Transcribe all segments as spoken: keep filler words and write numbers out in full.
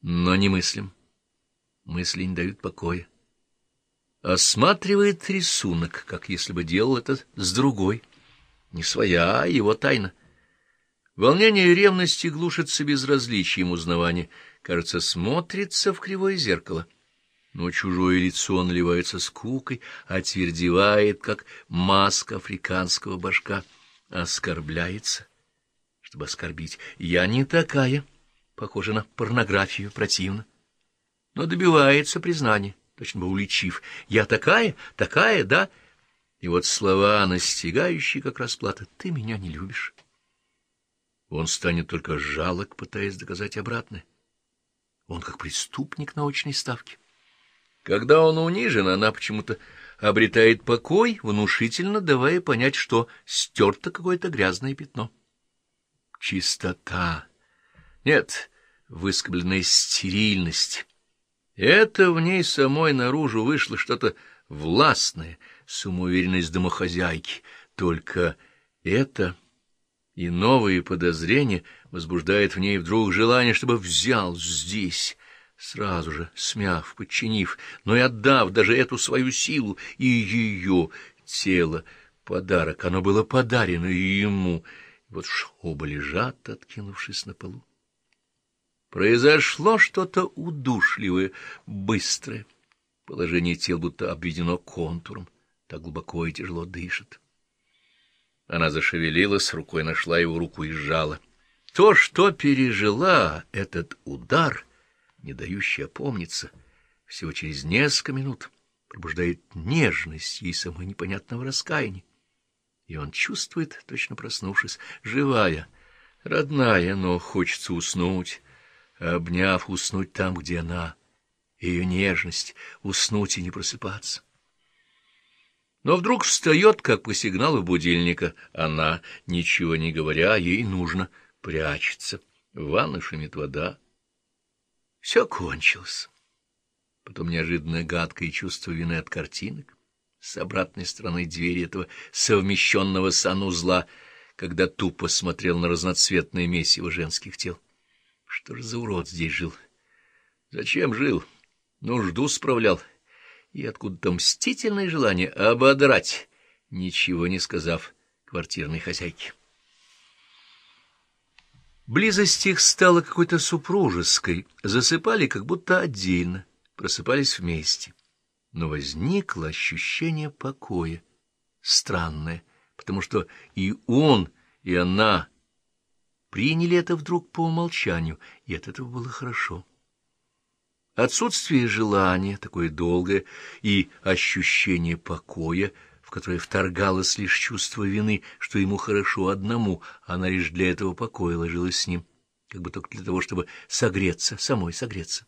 но не мыслям. Мысли не дают покоя. Осматривает рисунок, как если бы делал это с другой. Не своя, а его тайна. Волнение ревности глушится безразличием узнавания. Кажется, смотрится в кривое зеркало. Но чужое лицо наливается скукой, отвердевает, как маска африканского башка. Оскорбляется, чтобы оскорбить. Я не такая. Похоже на порнографию, противно. Но добивается признания, точно бы уличив. Я такая, такая, да? И вот слова, настигающие, как расплата. Ты меня не любишь. Он станет только жалок, пытаясь доказать обратное. Он как преступник на очной ставке. Когда он унижен, она почему-то обретает покой, внушительно давая понять, что стерто какое-то грязное пятно. Чистота. Нет, выскобленная стерильность. Это в ней самой наружу вышло что-то властное, самоуверенность домохозяйки. Только это и новые подозрения возбуждает в ней вдруг желание, чтобы взял здесь, сразу же смяв, подчинив, но и отдав даже эту свою силу и ее тело, подарок. Оно было подарено ему. Вот уж оба лежат, откинувшись на полу. Произошло что-то удушливое, быстрое. Положение тел будто обведено контуром, так глубоко и тяжело дышит. Она зашевелилась, рукой нашла его руку и сжала. То, что пережила этот удар, не дающий опомниться, всего через несколько минут пробуждает нежность ей самой непонятного раскаяния. И он чувствует, точно проснувшись, живая, родная, но хочется уснуть, обняв, уснуть там, где она, ее нежность, уснуть и не просыпаться. Но вдруг встает, как по сигналу будильника. Она, ничего не говоря, ей нужно, прячется. В ванной шумит вода. Все кончилось. Потом неожиданно гадкое чувство вины от картинок с обратной стороны двери этого совмещенного санузла, когда тупо смотрел на разноцветное месиво женских тел. Что же за урод здесь жил? Зачем жил? Нужду справлял. И откуда-то мстительное желание ободрать, ничего не сказав квартирной хозяйке. Близость их стала какой-то супружеской, засыпали как будто отдельно, просыпались вместе. Но возникло ощущение покоя, странное, потому что и он, и она приняли это вдруг по умолчанию, и от этого было хорошо. Отсутствие желания, такое долгое, и ощущение покоя, в которое вторгалось лишь чувство вины, что ему хорошо одному, она лишь для этого покоя ложилась с ним, как бы только для того, чтобы согреться, самой согреться.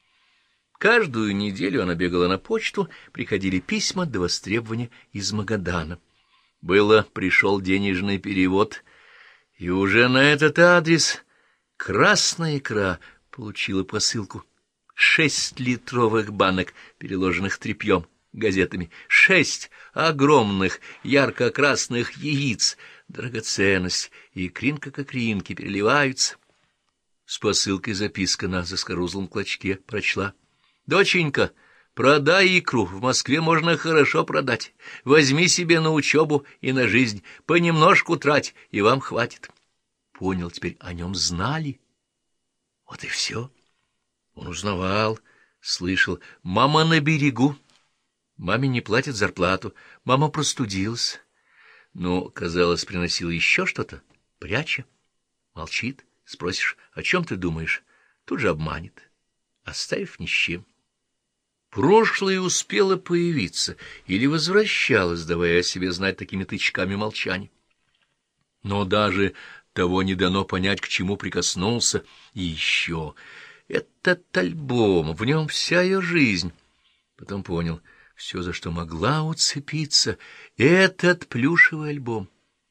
Каждую неделю она бегала на почту, приходили письма до востребования из Магадана. Было, пришел денежный перевод, и уже на этот адрес красная икра получила посылку. Шесть литровых банок, переложенных тряпьем, газетами, шесть огромных ярко-красных яиц, драгоценность, и икринка к икринке переливаются. С посылкой записка на заскорузлом клочке прочла. «Доченька, продай икру, в Москве можно хорошо продать. Возьми себе на учебу и на жизнь, понемножку трать, и вам хватит». Понял, теперь о нем знали. Вот и все. Он узнавал, слышал. Мама на берегу. Маме не платят зарплату. Мама простудилась. Но, казалось, приносила еще что-то, пряча. Молчит. Спросишь, о чем ты думаешь? Тут же обманет, оставив ни с чем. Прошлое успело появиться или возвращалось, давая о себе знать такими тычками молчания. Но даже того не дано понять, к чему прикоснулся. И еще... Этот альбом, в нем вся ее жизнь. Потом понял, все, за что могла уцепиться, этот плюшевый альбом.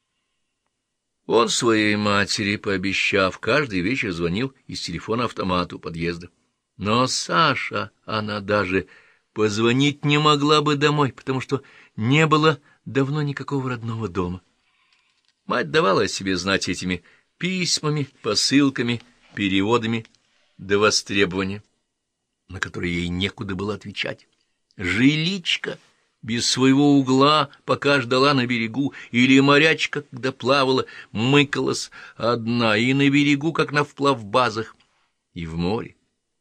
Он своей матери, пообещав, каждый вечер звонил из телефона-автомата у подъезда. Но Саша, она даже позвонить не могла бы домой, потому что не было давно никакого родного дома. Мать давала о себе знать этими письмами, посылками, переводами, до востребования, на которые ей некуда было отвечать. Жиличка без своего угла, пока ждала на берегу, или морячка, когда плавала, мыкалась одна и на берегу, как на вплавбазах, и в море.